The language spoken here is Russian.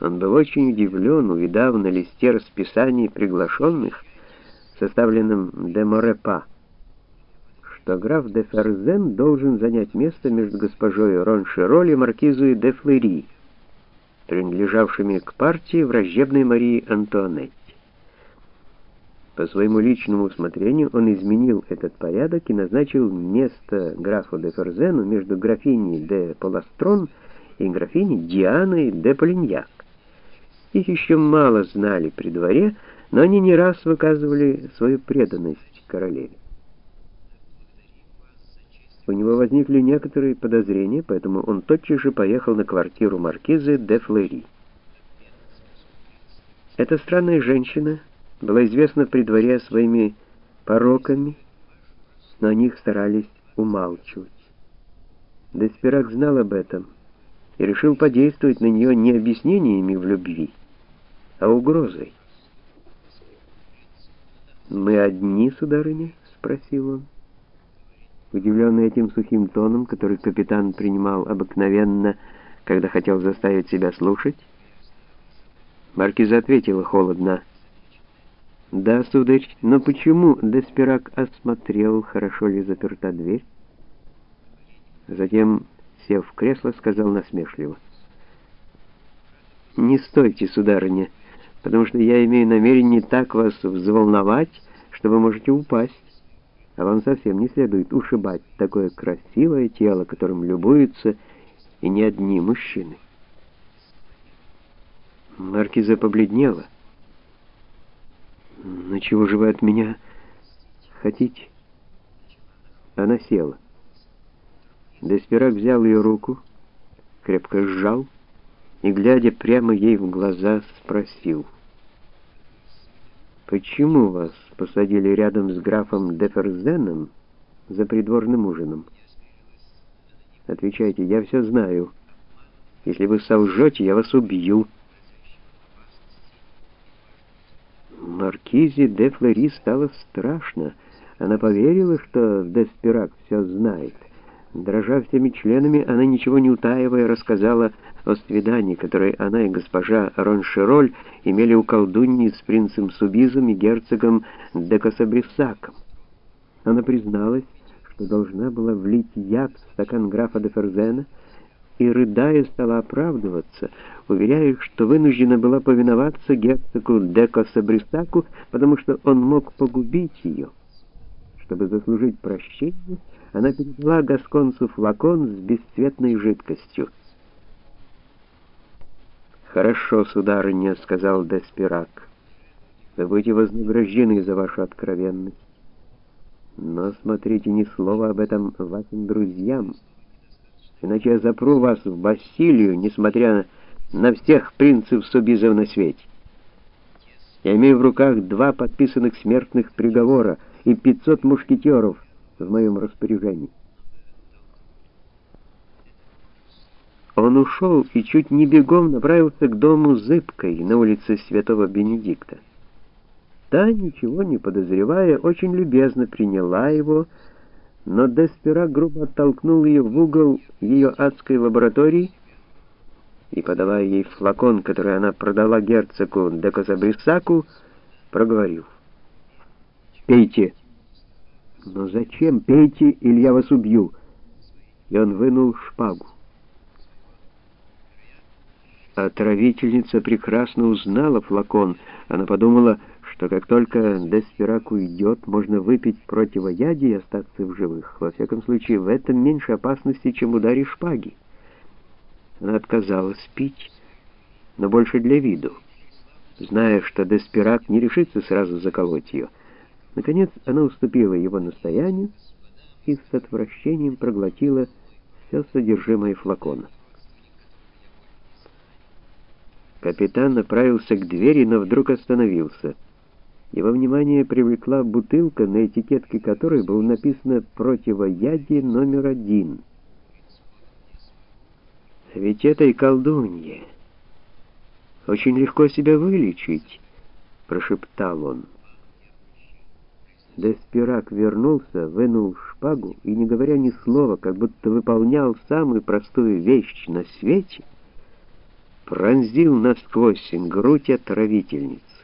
Он был очень удивлен, увидав на листе расписаний приглашенных, составленном де Морепа, что граф де Ферзен должен занять место между госпожой Роншероль и маркизой де Флери, принадлежавшими к партии враждебной Марии Антуанетте. По своему личному усмотрению он изменил этот порядок и назначил место графу де Ферзену между графиней де Поластрон и графиней Дианой де Полиньяк. Их еще мало знали при дворе, но они не раз выказывали свою преданность королеве. У него возникли некоторые подозрения, поэтому он тотчас же поехал на квартиру маркизы де Флери. Эта странная женщина была известна при дворе своими пороками, но о них старались умалчивать. Деспирак знал об этом и решил подействовать на нее не объяснениями в любви, а угрозой. «Мы одни, сударыня?» — спросил он. Удивленный этим сухим тоном, который капитан принимал обыкновенно, когда хотел заставить себя слушать, маркиза ответила холодно: «Да, сударь, но почему?» Деспирак осмотрел, хорошо ли заперта дверь. Затем, сев в кресло, сказал насмешливо: «Не стойте, сударыня, потому что я имею намерение так вас взволновать, что вы можете упасть, а вам совсем не следует ушибать такое красивое тело, которым любуются и не одни мужчины». Маркиза побледнела. «Но чего же вы от меня хотите?» Она села. Деспирак взял ее руку, крепко сжал и, глядя прямо ей в глаза, спросил: «Почему вас посадили рядом с графом де Ферзеном за придворным ужином? Отвечайте, я все знаю. Если вы солжете, я вас убью». Маркизе де Флери стало страшно. Она поверила, что Деспирак все знает. Дрожа всеми членами, она, ничего не утаивая, рассказала о свидании, которое она и госпожа Роншероль имели у колдуньи с принцем Субизом и герцогом де Касабрисаком. Она призналась, что должна была влить яд в стакан графа де Ферзена, и, рыдая, стала оправдываться, уверяя, что вынуждена была повиноваться герцогу де Касабрисаку, потому что он мог погубить ее. Чтобы заслужить прощение, она передала гасконцу флакон с бесцветной жидкостью. «Хорошо, сударыня», — сказал Деспирак, — «вы будете вознаграждены за вашу откровенность. Но смотрите, ни слова об этом вашим друзьям, иначе я запру вас в Бастилию, несмотря на всех принцев Субизов на свете. Я имею в руках 2 подписанных смертных приговора и 500 мушкетеров в моем распоряжении». Он ушел и чуть не бегом направился к дому Зыбкой на улице Святого Бенедикта. Та, ничего не подозревая, очень любезно приняла его, но Деспирак грубо оттолкнул ее в угол ее адской лаборатории и, подавая ей флакон, который она продала герцогу де Касабрисаку, проговорил: «Пейте». «Но зачем? Пейте, или я вас убью». И он вынул шпагу. Отравительница прекрасно узнала флакон. Она подумала, что как только Деспирак уйдет, можно выпить противоядие и остаться в живых. Во всяком случае, в этом меньше опасности, чем в ударе шпаги. Она отказалась пить, но больше для виду, зная, что Деспирак не решится сразу заколоть ее. Наконец, она уступила его настоянию и с отвращением проглотила все содержимое флакона. Капитан направился к двери, но вдруг остановился. Его внимание привлекла бутылка, на этикетке которой было написано «Противоядие номер 1». «Ведь этой колдунье очень легко себя вылечить», — прошептал он. Деспирак вернулся, вынул шпагу и, не говоря ни слова, как будто выполнял самую простую вещь на свете, пронзил насквозь грудь отравительницы.